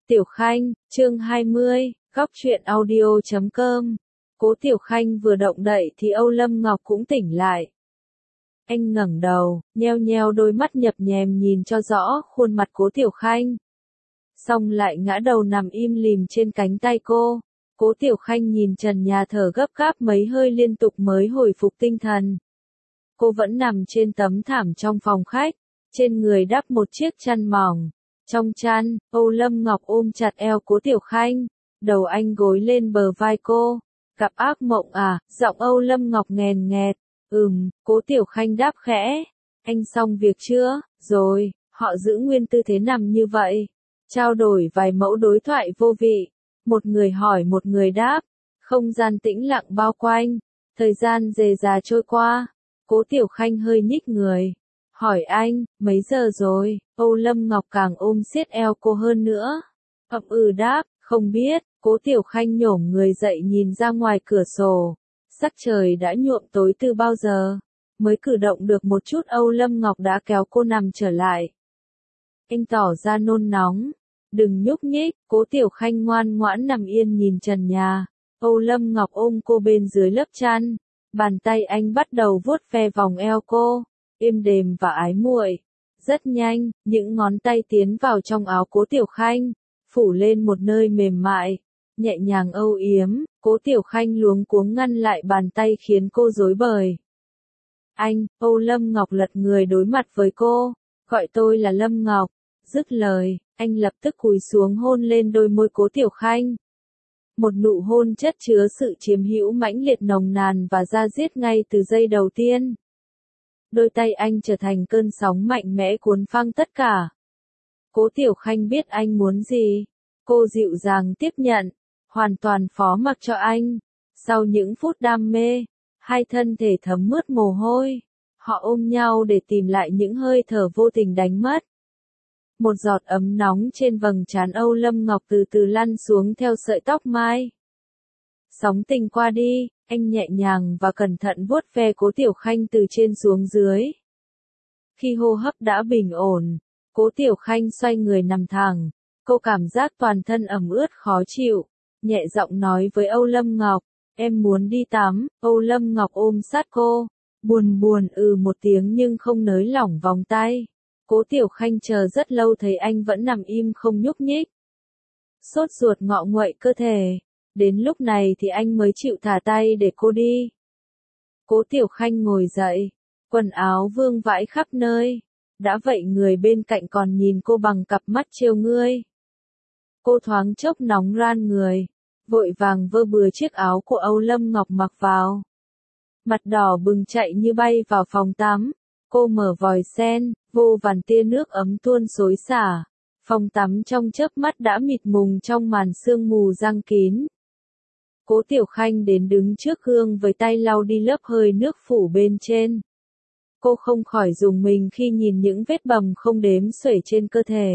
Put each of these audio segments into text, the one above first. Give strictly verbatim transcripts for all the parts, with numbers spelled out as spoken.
Tiểu Khanh, chương hai mươi, góc truyện audio chấm com. Cố Tiểu Khanh vừa động đậy thì Âu Lâm Ngọc cũng tỉnh lại. Anh ngẩng đầu, nheo nheo đôi mắt nhập nhèm nhìn cho rõ khuôn mặt Cố Tiểu Khanh. Xong lại ngã đầu nằm im lìm trên cánh tay cô. Cố Tiểu Khanh nhìn trần nhà thở gấp gáp mấy hơi liên tục mới hồi phục tinh thần. Cô vẫn nằm trên tấm thảm trong phòng khách, trên người đắp một chiếc chăn mỏng. Trong chăn, Âu Lâm Ngọc ôm chặt eo Cố Tiểu Khanh, đầu anh gối lên bờ vai cô. Gặp ác mộng à, giọng Âu Lâm Ngọc nghèn nghẹt. Ừm, Cố Tiểu Khanh đáp khẽ. Anh xong việc chưa? Rồi, họ giữ nguyên tư thế nằm như vậy. Trao đổi vài mẫu đối thoại vô vị. Một người hỏi một người đáp. Không gian tĩnh lặng bao quanh. Thời gian dề dà trôi qua. Cố Tiểu Khanh hơi nhích người. Hỏi anh, mấy giờ rồi? Âu Lâm Ngọc càng ôm siết eo cô hơn nữa. Ậm ừ đáp, không biết. Cố Tiểu Khanh nhổm người dậy nhìn ra ngoài cửa sổ. Sắc trời đã nhuộm tối từ bao giờ. Mới cử động được một chút Âu Lâm Ngọc đã kéo cô nằm trở lại. Anh tỏ ra nôn nóng. Đừng nhúc nhích. Cố Tiểu Khanh ngoan ngoãn nằm yên nhìn trần nhà. Âu Lâm Ngọc ôm cô bên dưới lớp chăn. Bàn tay anh bắt đầu vuốt ve vòng eo cô. Êm đềm và ái muội. Rất nhanh, những ngón tay tiến vào trong áo Cố Tiểu Khanh, phủ lên một nơi mềm mại, nhẹ nhàng âu yếm. Cố Tiểu Khanh luống cuống ngăn lại bàn tay khiến cô rối bời. Anh, Âu Lâm Ngọc lật người đối mặt với cô, gọi tôi là Lâm Ngọc. Dứt lời, anh lập tức cúi xuống hôn lên đôi môi Cố Tiểu Khanh. Một nụ hôn chất chứa sự chiếm hữu mãnh liệt nồng nàn và da diết ngay từ giây đầu tiên. Đôi tay anh trở thành cơn sóng mạnh mẽ cuốn phăng tất cả. Cố Tiểu Khanh biết anh muốn gì. Cô dịu dàng tiếp nhận, hoàn toàn phó mặc cho anh. Sau những phút đam mê, hai thân thể thấm mướt mồ hôi. Họ ôm nhau để tìm lại những hơi thở vô tình đánh mất. Một giọt ấm nóng trên vầng trán Âu Lâm Ngọc từ từ lăn xuống theo sợi tóc mai. Sóng tình qua đi, anh nhẹ nhàng và cẩn thận vuốt ve Cố Tiểu Khanh từ trên xuống dưới. Khi hô hấp đã bình ổn, Cố Tiểu Khanh xoay người nằm thẳng. Cô cảm giác toàn thân ẩm ướt khó chịu, nhẹ giọng nói với Âu Lâm Ngọc, em muốn đi tắm. Âu Lâm Ngọc ôm sát cô, buồn buồn ừ một tiếng nhưng không nới lỏng vòng tay. Cố Tiểu Khanh chờ rất lâu thấy anh vẫn nằm im không nhúc nhích. Sốt ruột ngọ nguậy cơ thể. Đến lúc này thì anh mới chịu thả tay để cô đi. Cố Tiểu Khanh ngồi dậy, quần áo vương vãi khắp nơi. Đã vậy người bên cạnh còn nhìn cô bằng cặp mắt trêu ngươi. Cô thoáng chốc nóng ran người, vội vàng vơ bừa chiếc áo của Âu Lâm Ngọc mặc vào. Mặt đỏ bừng chạy như bay vào phòng tắm. Cô mở vòi sen, vô vàn tia nước ấm tuôn xối xả. Phòng tắm trong chớp mắt đã mịt mùng trong màn sương mù giăng kín. Cố Tiểu Khanh đến đứng trước gương với tay lau đi lớp hơi nước phủ bên trên. Cô không khỏi rùng mình khi nhìn những vết bầm không đếm xuể trên cơ thể.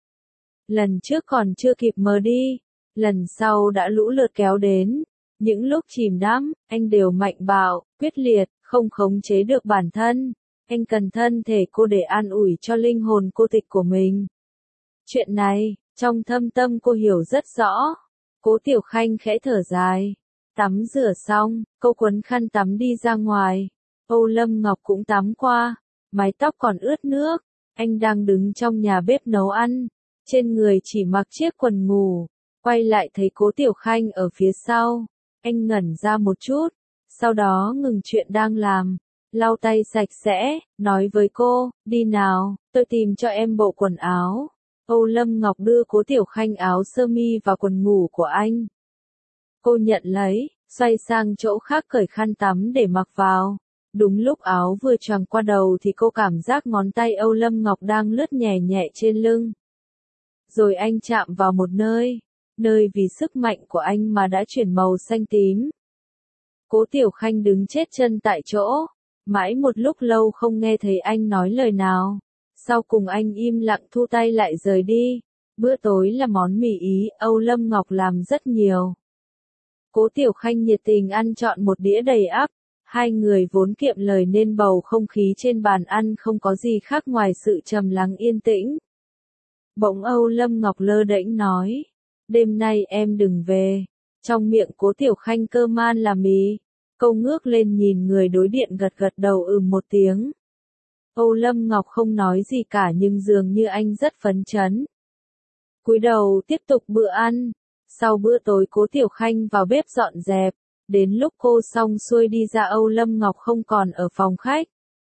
Lần trước còn chưa kịp mờ đi, lần sau đã lũ lượt kéo đến. Những lúc chìm đắm, anh đều mạnh bạo, quyết liệt, không khống chế được bản thân. Anh cần thân thể cô để an ủi cho linh hồn cô tịch của mình. Chuyện này, trong thâm tâm cô hiểu rất rõ. Cố Tiểu Khanh khẽ thở dài. Tắm rửa xong, cô quấn khăn tắm đi ra ngoài. Âu Lâm Ngọc cũng tắm qua. Mái tóc còn ướt nước. Anh đang đứng trong nhà bếp nấu ăn. Trên người chỉ mặc chiếc quần ngủ. Quay lại thấy Cố Tiểu Khanh ở phía sau. Anh ngẩn ra một chút. Sau đó ngừng chuyện đang làm. Lau tay sạch sẽ, nói với cô, đi nào, tôi tìm cho em bộ quần áo. Âu Lâm Ngọc đưa Cố Tiểu Khanh áo sơ mi và quần ngủ của anh. Cô nhận lấy, xoay sang chỗ khác cởi khăn tắm để mặc vào. Đúng lúc áo vừa choàng qua đầu thì cô cảm giác ngón tay Âu Lâm Ngọc đang lướt nhẹ nhẹ trên lưng. Rồi anh chạm vào một nơi, nơi vì sức mạnh của anh mà đã chuyển màu xanh tím. Cố Tiểu Khanh đứng chết chân tại chỗ, mãi một lúc lâu không nghe thấy anh nói lời nào. Sau cùng anh im lặng thu tay lại rời đi. Bữa tối là món mì Ý, Âu Lâm Ngọc làm rất nhiều. Cố Tiểu Khanh nhiệt tình ăn trọn một đĩa đầy ắp. Hai người vốn kiệm lời nên bầu không khí trên bàn ăn không có gì khác ngoài sự trầm lắng yên tĩnh. Bỗng Âu Lâm Ngọc lơ đễnh nói, đêm nay em đừng về. Trong miệng Cố Tiểu Khanh cơ man là mì. Cô ngước lên nhìn người đối điện gật gật đầu ừm một tiếng. Âu Lâm Ngọc không nói gì cả nhưng dường như anh rất phấn chấn. Cúi đầu tiếp tục bữa ăn. Sau bữa tối Cố Tiểu Khanh vào bếp dọn dẹp. Đến lúc cô xong xuôi đi ra Âu Lâm Ngọc không còn ở phòng khách.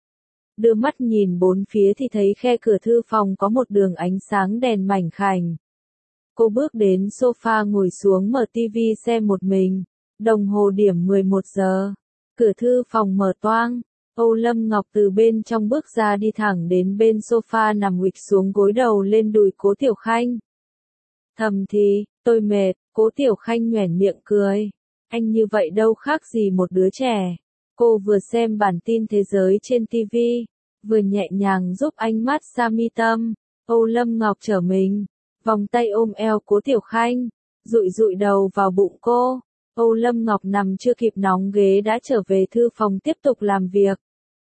Đưa mắt nhìn bốn phía thì thấy khe cửa thư phòng có một đường ánh sáng đèn mảnh khảnh. Cô bước đến sofa ngồi xuống mở tivi xem một mình. Đồng hồ điểm mười một giờ. Cửa thư phòng mở toang. Âu Lâm Ngọc từ bên trong bước ra đi thẳng đến bên sofa nằm huỵch xuống gối đầu lên đùi Cố Tiểu Khanh. Thầm thì, tôi mệt, Cố Tiểu Khanh nhoẻn miệng cười. Anh như vậy đâu khác gì một đứa trẻ. Cô vừa xem bản tin thế giới trên tivi, vừa nhẹ nhàng giúp anh mát xa mi tâm. Âu Lâm Ngọc trở mình, vòng tay ôm eo Cố Tiểu Khanh, dụi dụi đầu vào bụng cô. Âu Lâm Ngọc nằm chưa kịp nóng ghế đã trở về thư phòng tiếp tục làm việc.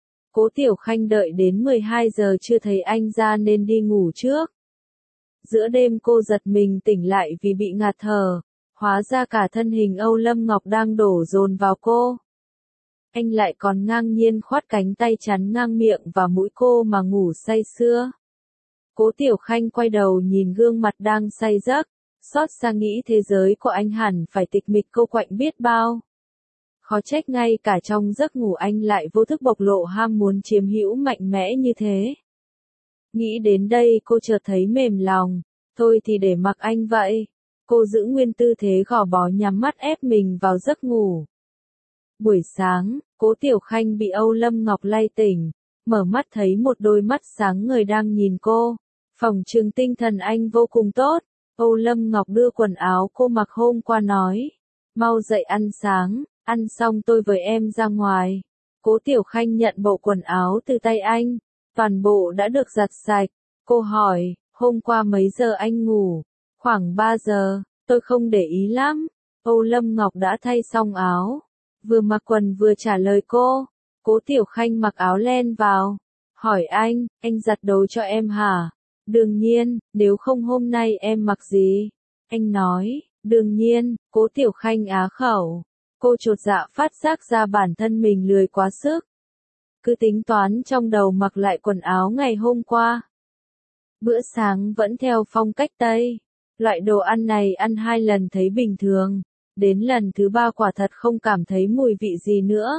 Cố Tiểu Khanh đợi đến mười hai giờ chưa thấy anh ra nên đi ngủ trước. Giữa đêm cô giật mình tỉnh lại vì bị ngạt thở, hóa ra cả thân hình Âu Lâm Ngọc đang đổ dồn vào cô. Anh lại còn ngang nhiên khoát cánh tay chắn ngang miệng và mũi cô mà ngủ say sưa. Cố Tiểu Khanh quay đầu nhìn gương mặt đang say giấc, xót xa nghĩ thế giới của anh hẳn phải tịch mịch cô quạnh biết bao. Khó trách ngay cả trong giấc ngủ anh lại vô thức bộc lộ ham muốn chiếm hữu mạnh mẽ như thế. Nghĩ đến đây cô chợt thấy mềm lòng, thôi thì để mặc anh vậy. Cô giữ nguyên tư thế gò bó nhắm mắt ép mình vào giấc ngủ. Buổi sáng, Cố Tiểu Khanh bị Âu Lâm Ngọc lay tỉnh, mở mắt thấy một đôi mắt sáng ngời đang nhìn cô. Phỏng chừng tinh thần anh vô cùng tốt. Âu Lâm Ngọc đưa quần áo cô mặc hôm qua nói, mau dậy ăn sáng, ăn xong tôi với em ra ngoài. Cố Tiểu Khanh nhận bộ quần áo từ tay anh, toàn bộ đã được giặt sạch. Cô hỏi, hôm qua mấy giờ anh ngủ? Khoảng ba giờ, tôi không để ý lắm. Âu Lâm Ngọc đã thay xong áo, vừa mặc quần vừa trả lời cô. Cố Tiểu Khanh mặc áo len vào, hỏi anh, anh giặt đồ cho em hả? Đương nhiên, nếu không hôm nay em mặc gì? Anh nói, đương nhiên. Cố Tiểu Khanh á khẩu. Cô chột dạ phát giác ra bản thân mình lười quá sức. Cứ tính toán trong đầu mặc lại quần áo ngày hôm qua. Bữa sáng vẫn theo phong cách Tây. Loại đồ ăn này ăn hai lần thấy bình thường. Đến lần thứ ba quả thật không cảm thấy mùi vị gì nữa.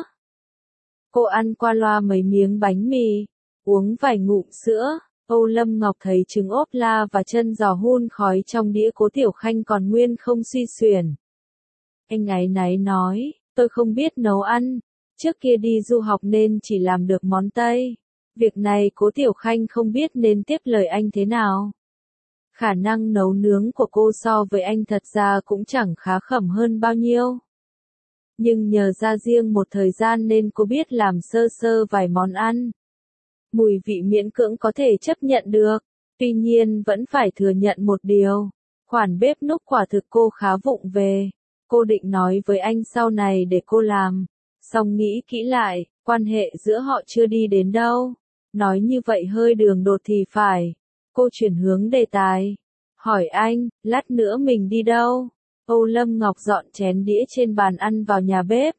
Cô ăn qua loa mấy miếng bánh mì, uống vài ngụm sữa. Âu Lâm Ngọc thấy trứng ốp la và chân giò hun khói trong đĩa Cố Tiểu Khanh còn nguyên không suy xuyển. Anh áy náy nói, tôi không biết nấu ăn, trước kia đi du học nên chỉ làm được món Tây. Việc này Cố Tiểu Khanh không biết nên tiếp lời anh thế nào. Khả năng nấu nướng của cô so với anh thật ra cũng chẳng khá khẩm hơn bao nhiêu. Nhưng nhờ ra riêng một thời gian nên cô biết làm sơ sơ vài món ăn. Mùi vị miễn cưỡng có thể chấp nhận được, tuy nhiên vẫn phải thừa nhận một điều. Khoản bếp núc quả thực cô khá vụng về. Cô định nói với anh sau này để cô làm. Song nghĩ kỹ lại, quan hệ giữa họ chưa đi đến đâu. Nói như vậy hơi đường đột thì phải. Cô chuyển hướng đề tài. Hỏi anh, lát nữa mình đi đâu? Âu Lâm Ngọc dọn chén đĩa trên bàn ăn vào nhà bếp.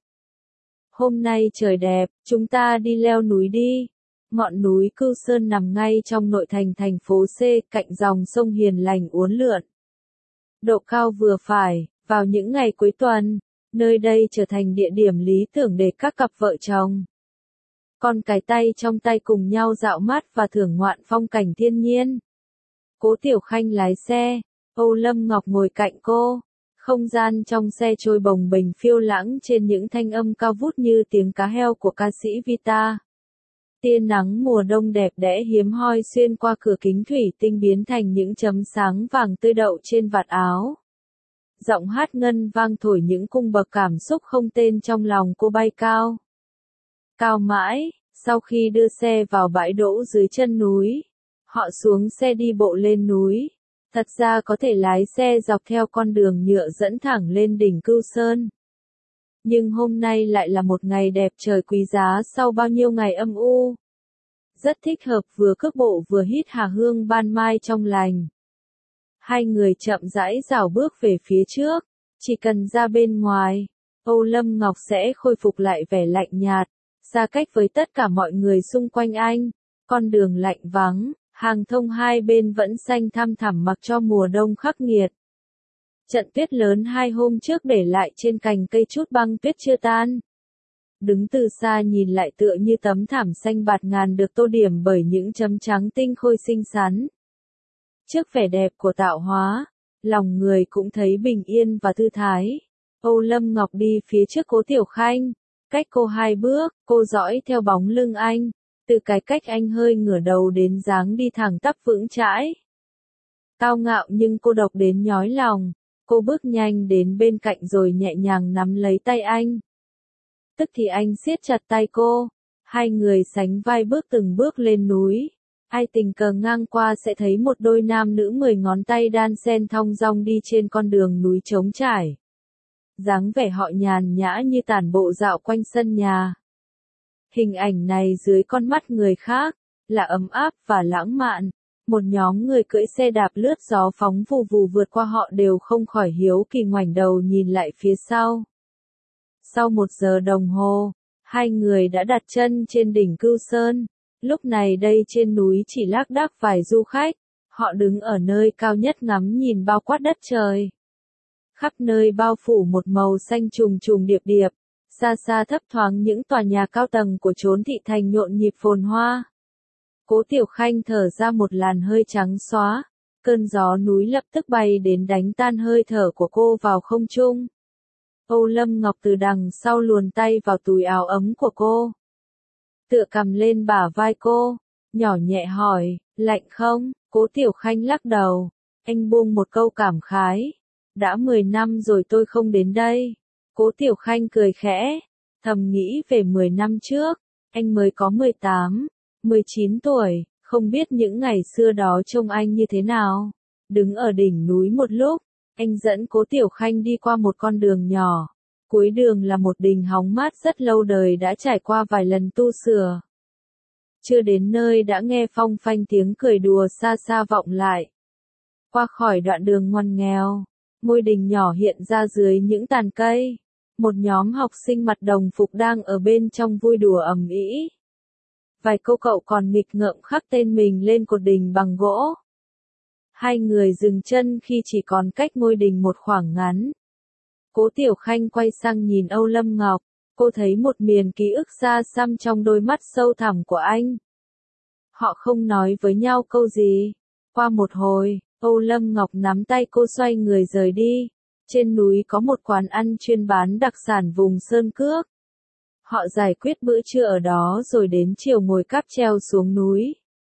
Hôm nay trời đẹp, chúng ta đi leo núi đi. Ngọn núi Cưu Sơn nằm ngay trong nội thành thành phố C, cạnh dòng sông hiền lành uốn lượn. Độ cao vừa phải, vào những ngày cuối tuần, nơi đây trở thành địa điểm lý tưởng để các cặp vợ chồng. Con cái tay trong tay cùng nhau dạo mát và thưởng ngoạn phong cảnh thiên nhiên. Cố Tiểu Khanh lái xe, Âu Lâm Ngọc ngồi cạnh cô. Không gian trong xe trôi bồng bềnh phiêu lãng trên những thanh âm cao vút như tiếng cá heo của ca sĩ Vita. Tia nắng mùa đông đẹp đẽ hiếm hoi xuyên qua cửa kính thủy tinh biến thành những chấm sáng vàng tươi đậu trên vạt áo. Giọng hát ngân vang thổi những cung bậc cảm xúc không tên trong lòng cô bay cao. Cao mãi, sau khi đưa xe vào bãi đỗ dưới chân núi, họ xuống xe đi bộ lên núi. Thật ra có thể lái xe dọc theo con đường nhựa dẫn thẳng lên đỉnh Cưu Sơn. Nhưng hôm nay lại là một ngày đẹp trời quý giá sau bao nhiêu ngày âm u. Rất thích hợp vừa cước bộ vừa hít hà hương ban mai trong lành. Hai người chậm rãi rảo bước về phía trước, chỉ cần ra bên ngoài, Âu Lâm Ngọc sẽ khôi phục lại vẻ lạnh nhạt, xa cách với tất cả mọi người xung quanh anh. Con đường lạnh vắng, hàng thông hai bên vẫn xanh thăm thẳm mặc cho mùa đông khắc nghiệt. Trận tuyết lớn hai hôm trước để lại trên cành cây chút băng tuyết chưa tan. Đứng từ xa nhìn lại tựa như tấm thảm xanh bạt ngàn được tô điểm bởi những chấm trắng tinh khôi xinh xắn. Trước vẻ đẹp của tạo hóa, lòng người cũng thấy bình yên và thư thái. Âu Lâm Ngọc đi phía trước Cố Tiểu Khanh, cách cô hai bước, cô dõi theo bóng lưng anh, từ cái cách anh hơi ngửa đầu đến dáng đi thẳng tắp vững chãi. Cao ngạo nhưng cô độc đến nhói lòng, cô bước nhanh đến bên cạnh rồi nhẹ nhàng nắm lấy tay anh. Tức thì anh siết chặt tay cô, hai người sánh vai bước từng bước lên núi. Ai tình cờ ngang qua sẽ thấy một đôi nam nữ mười ngón tay đan xen thong dong đi trên con đường núi trống trải. Dáng vẻ họ nhàn nhã như tản bộ dạo quanh sân nhà. Hình ảnh này dưới con mắt người khác, là ấm áp và lãng mạn. Một nhóm người cưỡi xe đạp lướt gió phóng vù vù vượt qua họ đều không khỏi hiếu kỳ ngoảnh đầu nhìn lại phía sau. Sau một giờ đồng hồ, hai người đã đặt chân trên đỉnh Cưu Sơn. Lúc này đây trên núi chỉ lác đác vài du khách, họ đứng ở nơi cao nhất ngắm nhìn bao quát đất trời. Khắp nơi bao phủ một màu xanh trùng trùng điệp điệp, xa xa thấp thoáng những tòa nhà cao tầng của chốn thị thành nhộn nhịp phồn hoa. Cố Tiểu Khanh thở ra một làn hơi trắng xóa, cơn gió núi lập tức bay đến đánh tan hơi thở của cô vào không trung. Âu Lâm Ngọc từ đằng sau luồn tay vào túi áo ấm của cô. Tựa cầm lên bả vai cô, nhỏ nhẹ hỏi, lạnh không? Cố Tiểu Khanh lắc đầu, anh buông một câu cảm khái. Đã mười năm rồi tôi không đến đây. Cố Tiểu Khanh cười khẽ, thầm nghĩ về mười năm trước, anh mới có mười tám, mười chín tuổi, không biết những ngày xưa đó trông anh như thế nào. Đứng ở đỉnh núi một lúc, anh dẫn Cố Tiểu Khanh đi qua một con đường nhỏ. Cuối đường là một đình hóng mát rất lâu đời đã trải qua vài lần tu sửa. Chưa đến nơi đã nghe phong phanh tiếng cười đùa xa xa vọng lại. Qua khỏi đoạn đường ngoằn nghèo, ngôi đình nhỏ hiện ra dưới những tàn cây. Một nhóm học sinh mặc đồng phục đang ở bên trong vui đùa ầm ĩ. Vài cô cậu còn nghịch ngợm khắc tên mình lên cột đình bằng gỗ. Hai người dừng chân khi chỉ còn cách ngôi đình một khoảng ngắn. Cố Tiểu Khanh quay sang nhìn Âu Lâm Ngọc, cô thấy một miền ký ức xa xăm trong đôi mắt sâu thẳm của anh. Họ không nói với nhau câu gì. Qua một hồi, Âu Lâm Ngọc nắm tay cô xoay người rời đi. Trên núi có một quán ăn chuyên bán đặc sản vùng Sơn Cước. Họ giải quyết bữa trưa ở đó rồi đến chiều ngồi cáp treo xuống núi.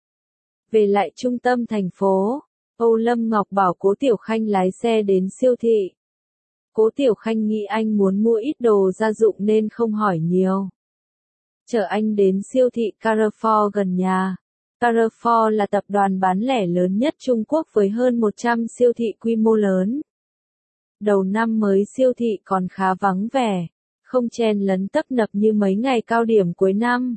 Về lại trung tâm thành phố, Âu Lâm Ngọc bảo Cố Tiểu Khanh lái xe đến siêu thị. Cố Tiểu Khanh nghĩ anh muốn mua ít đồ gia dụng nên không hỏi nhiều. Chở anh đến siêu thị Carrefour gần nhà. Carrefour là tập đoàn bán lẻ lớn nhất Trung Quốc với hơn một trăm siêu thị quy mô lớn. Đầu năm mới siêu thị còn khá vắng vẻ, không chen lấn tấp nập như mấy ngày cao điểm cuối năm.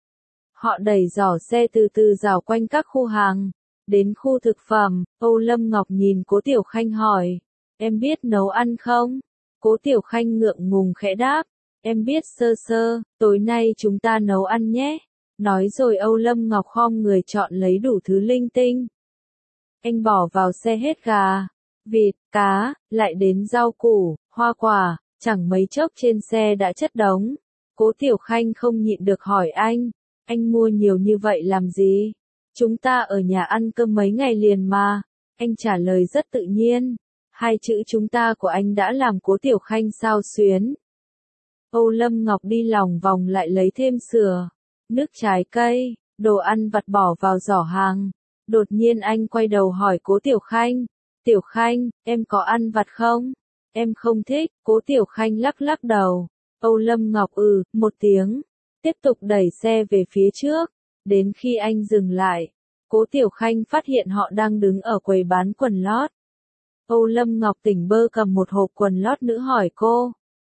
Họ đẩy giỏ xe từ từ rảo quanh các khu hàng. Đến khu thực phẩm, Âu Lâm Ngọc nhìn Cố Tiểu Khanh hỏi, em biết nấu ăn không? Cố Tiểu Khanh ngượng ngùng khẽ đáp, em biết sơ sơ, tối nay chúng ta nấu ăn nhé. Nói rồi Âu Lâm Ngọc khom người chọn lấy đủ thứ linh tinh. Anh bỏ vào xe hết gà, vịt, cá, lại đến rau củ, hoa quả, chẳng mấy chốc trên xe đã chất đống. Cố Tiểu Khanh không nhịn được hỏi anh, anh mua nhiều như vậy làm gì? Chúng ta ở nhà ăn cơm mấy ngày liền mà. Anh trả lời rất tự nhiên. Hai chữ chúng ta của anh đã làm Cố Tiểu Khanh xao xuyến. Âu Lâm Ngọc đi lòng vòng lại lấy thêm sữa, nước trái cây, đồ ăn vặt bỏ vào giỏ hàng. Đột nhiên anh quay đầu hỏi Cố Tiểu Khanh, Tiểu Khanh, em có ăn vặt không? Em không thích. Cố Tiểu Khanh lắc lắc đầu. Âu Lâm Ngọc ừ, một tiếng, tiếp tục đẩy xe về phía trước. Đến khi anh dừng lại, Cố Tiểu Khanh phát hiện họ đang đứng ở quầy bán quần lót. Âu Lâm Ngọc tỉnh bơ cầm một hộp quần lót nữ hỏi cô.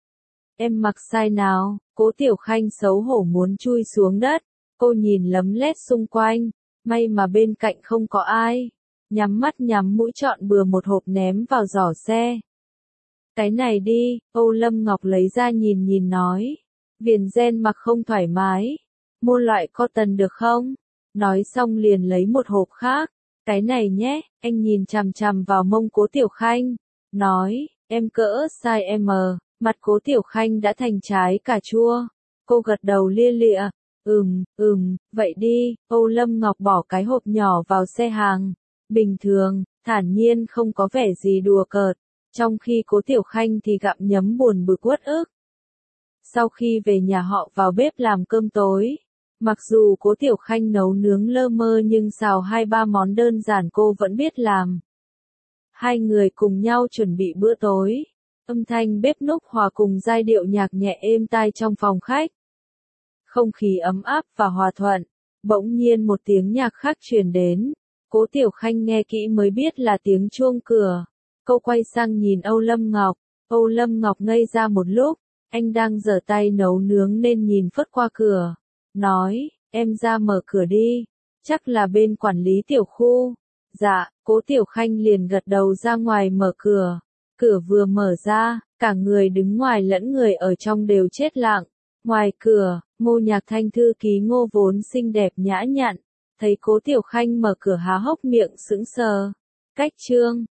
Em mặc size nào? Cố Tiểu Khanh xấu hổ muốn chui xuống đất. Cô nhìn lấm lét xung quanh, may mà bên cạnh không có ai. nhắm mắt nhắm mũi chọn bừa một hộp ném vào giỏ xe. Cái này đi, Âu Lâm Ngọc lấy ra nhìn nhìn nói. Viền ren mặc không thoải mái. Mua loại cotton được không? Nói xong liền lấy một hộp khác. Cái này nhé, anh nhìn chằm chằm vào mông Cố Tiểu Khanh. Nói, em cỡ size M. Mặt Cố Tiểu Khanh đã thành trái cà chua. Cô gật đầu lia lịa. Ừm, ừm, vậy đi. Âu Lâm Ngọc bỏ cái hộp nhỏ vào xe hàng. Bình thường, thản nhiên không có vẻ gì đùa cợt. Trong khi Cố Tiểu Khanh thì gặm nhấm buồn bực uất ức. Sau khi về nhà họ vào bếp làm cơm tối. Mặc dù Cố Tiểu Khanh nấu nướng lơ mơ nhưng xào hai ba món đơn giản cô vẫn biết làm. Hai người cùng nhau chuẩn bị bữa tối. Âm thanh bếp núc hòa cùng giai điệu nhạc nhẹ êm tai trong phòng khách. Không khí ấm áp và hòa thuận. Bỗng nhiên một tiếng nhạc khác truyền đến. Cố Tiểu Khanh nghe kỹ mới biết là tiếng chuông cửa. Cô quay sang nhìn Âu Lâm Ngọc. Âu Lâm Ngọc ngây ra một lúc. Anh đang giở tay nấu nướng nên nhìn phớt qua cửa. Nói, em ra mở cửa đi. Chắc là bên quản lý tiểu khu. Dạ, Cố Tiểu Khanh liền gật đầu ra ngoài mở cửa. Cửa vừa mở ra, cả người đứng ngoài lẫn người ở trong đều chết lặng. Ngoài cửa, Ngô Nhạc Thanh thư ký Ngô vốn xinh đẹp nhã nhặn. Thấy Cố Tiểu Khanh mở cửa há hốc miệng sững sờ. Cách chương